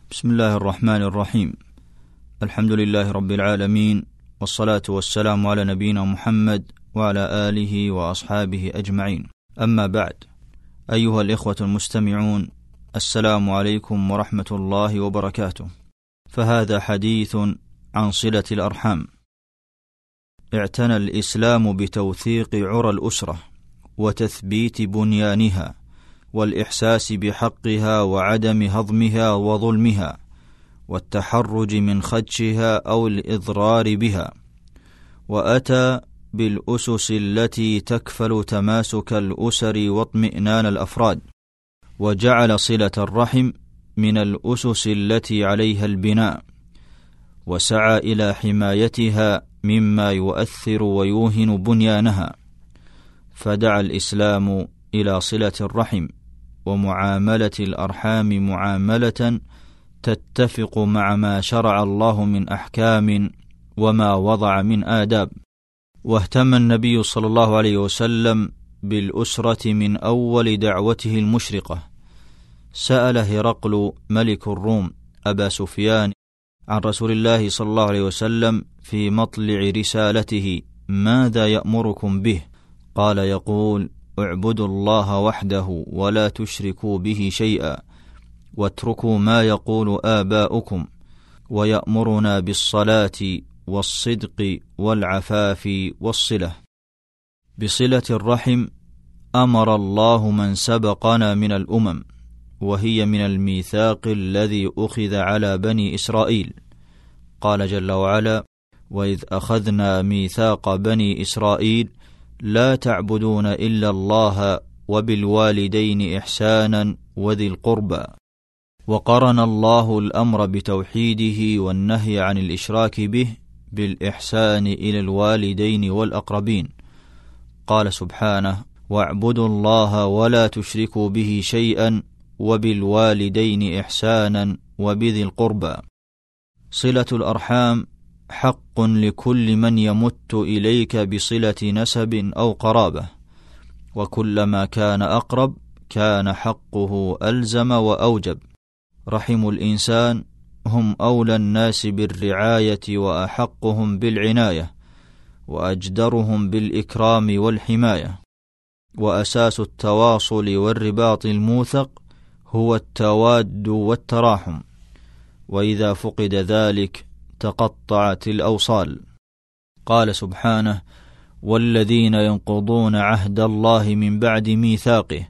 بسم الله الرحمن الرحيم. الحمد لله رب العالمين، والصلاة والسلام على نبينا محمد وعلى آله وأصحابه أجمعين. أما بعد، أيها الإخوة المستمعون، السلام عليكم ورحمة الله وبركاته. فهذا حديث عن صلة الأرحام. اعتنى الإسلام بتوثيق عرى الأسرة وتثبيت بنيانها والإحساس بحقها وعدم هضمها وظلمها والتحرج من خدشها أو الإضرار بها، وأتى بالأسس التي تكفل تماسك الأسر واطمئنان الأفراد، وجعل صلة الرحم من الأسس التي عليها البناء، وسعى إلى حمايتها مما يؤثر ويوهن بنيانها. فدعا الإسلام إلى صلة الرحم ومعاملة الأرحام معاملة تتفق مع ما شرع الله من أحكام وما وضع من آداب. واهتم النبي صلى الله عليه وسلم بالأسرة من أول دعوته المشرقة. سأل هرقل ملك الروم أبا سفيان عن رسول الله صلى الله عليه وسلم في مطلع رسالته: ماذا يأمركم به؟ قال: يقول: اعبدوا الله وحده ولا تشركوا به شيئا، واتركوا ما يقول آباؤكم، ويأمرنا بالصلاة والصدق والعفاف والصلة. بصلة الرحم أمر الله من سبقنا من الأمم، وهي من الميثاق الذي أخذ على بني إسرائيل. قال جل وعلا: وإذ أخذنا ميثاق بني إسرائيل لا تعبدون إلا الله وبالوالدين إحسانا وذي القربى. وقرن الله الأمر بتوحيده والنهي عن الإشراك به بالإحسان إلى الوالدين والأقربين. قال سبحانه: واعبدوا الله ولا تشركوا به شيئا وبالوالدين إحسانا وبذي القربى. صلة الأرحام حق لكل من يمت إليك بصلة نسب أو قرابة، وكلما كان أقرب كان حقه ألزم وأوجب. رحم الإنسان هم أولى الناس بالرعاية وأحقهم بالعناية وأجدرهم بالإكرام والحماية. وأساس التواصل والرباط الموثق هو التواد والتراحم، وإذا فقد ذلك تقطعت الأوصال. قال سبحانه: والذين ينقضون عهد الله من بعد ميثاقه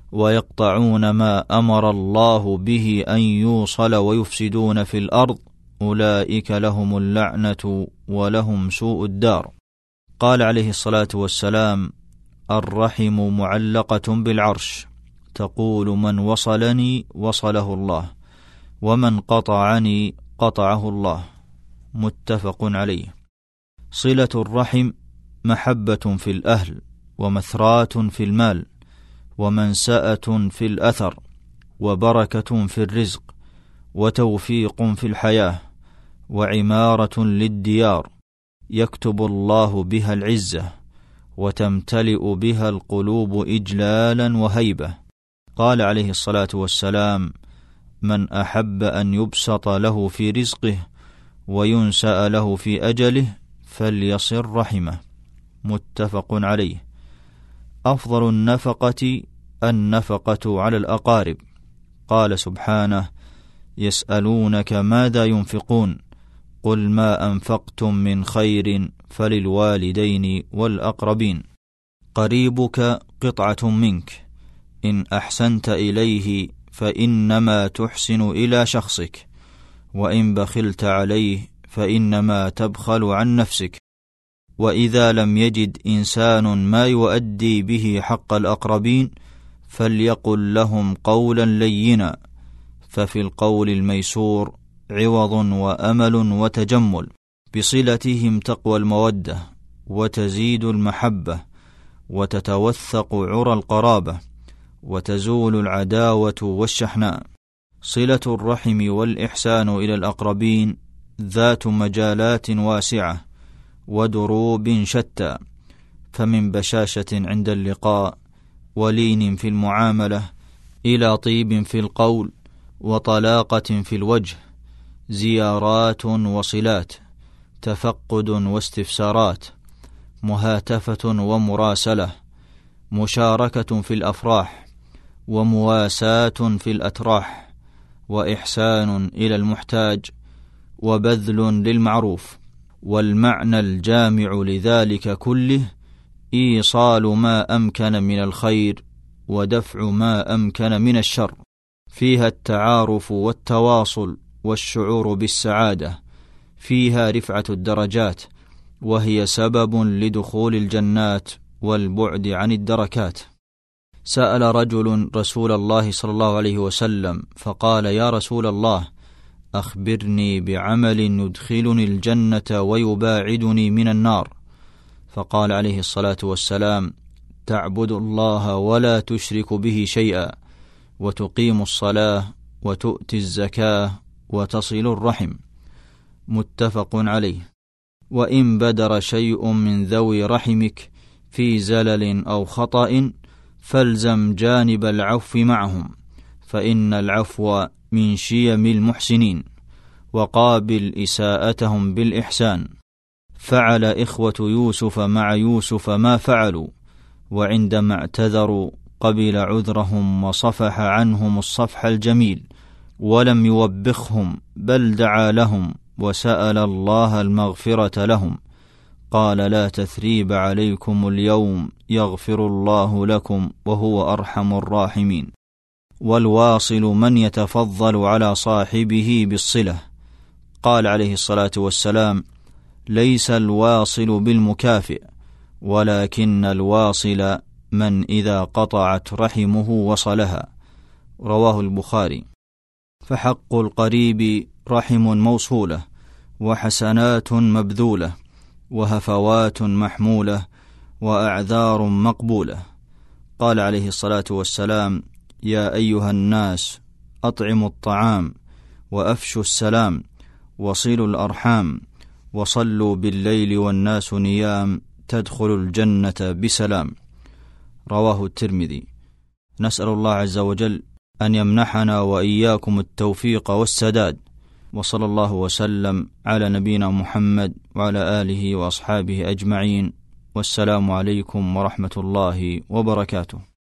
ويقطعون ما أمر الله به أن يوصل ويفسدون في الأرض أولئك لهم اللعنة ولهم سوء الدار. قال عليه الصلاة والسلام: الرحم معلقة بالعرش، تقول من وصلني وصله الله، ومن قطعني قطعه الله. متفق عليه. صلة الرحم محبة في الأهل، ومثرات في المال، ومنسأة في الأثر، وبركة في الرزق، وتوفيق في الحياة، وعمارة للديار يكتب الله بها العزة، وتمتلئ بها القلوب إجلالا وهيبة. قال عليه الصلاة والسلام: من أحب أن يبسط له في رزقه وينسأ له في أجله فليصل رحمه. متفق عليه. أفضل النفقة على الأقارب. قال سبحانه: يسألونك ماذا ينفقون قل ما أنفقتم من خير فللوالدين والأقربين. قريبك قطعة منك، إن أحسنت إليه فإنما تحسن إلى شخصك، وإن بخلت عليه فإنما تبخل عن نفسك. وإذا لم يجد إنسان ما يؤدي به حق الأقربين فليقل لهم قولا لينا، ففي القول الميسور عوض وأمل وتجمل. بصلتهم تقوى المودة وتزيد المحبة، وتتوثق عرى القرابة، وتزول العداوة والشحناء. صلة الرحم والإحسان إلى الأقربين ذات مجالات واسعة ودروب شتى، فمن بشاشة عند اللقاء ولين في المعاملة إلى طيب في القول وطلاقة في الوجه، زيارات وصلات، تفقد واستفسارات، مهاتفة ومراسلة، مشاركة في الأفراح، ومواساة في الأتراح، وإحسان إلى المحتاج، وبذل للمعروف. والمعنى الجامع لذلك كله إيصال ما أمكن من الخير ودفع ما أمكن من الشر، فيها التعارف والتواصل والشعور بالسعادة، فيها رفعة الدرجات، وهي سبب لدخول الجنات والبعد عن الدركات. سأل رجل رسول الله صلى الله عليه وسلم فقال: يا رسول الله، أخبرني بعمل يدخلني الجنة ويباعدني من النار. فقال عليه الصلاة والسلام: تعبد الله ولا تشرك به شيئا، وتقيم الصلاة، وتؤتي الزكاة، وتصل الرحم. متفق عليه. وإن بدر شيء من ذوي رحمك في زلل أو خطأ فالزم جانب العفو معهم، فإن العفو من شيم المحسنين، وقابل إساءتهم بالإحسان. فعل إخوة يوسف مع يوسف ما فعلوا، وعندما اعتذروا قبل عذرهم وصفح عنهم الصفح الجميل، ولم يوبخهم بل دعا لهم وسأل الله المغفرة لهم. قال: لا تثريب عليكم اليوم يغفر الله لكم وهو أرحم الراحمين. والواصل من يتفضل على صاحبه بالصلة. قال عليه الصلاة والسلام: ليس الواصل بالمكافئ، ولكن الواصل من إذا قطعت رحمه وصلها. رواه البخاري. فحق القريب رحم موصولة، وحسنات مبذولة، وهفوات محمولة، وأعذار مقبولة. قال عليه الصلاة والسلام: يا أيها الناس، أطعموا الطعام، وأفشوا السلام، وصلوا الأرحام، وصلوا بالليل والناس نيام، تدخلوا الجنة بسلام. رواه الترمذي. نسأل الله عز وجل أن يمنحنا وإياكم التوفيق والسداد، وصلى الله وسلم على نبينا محمد وعلى آله وأصحابه أجمعين، والسلام عليكم ورحمة الله وبركاته.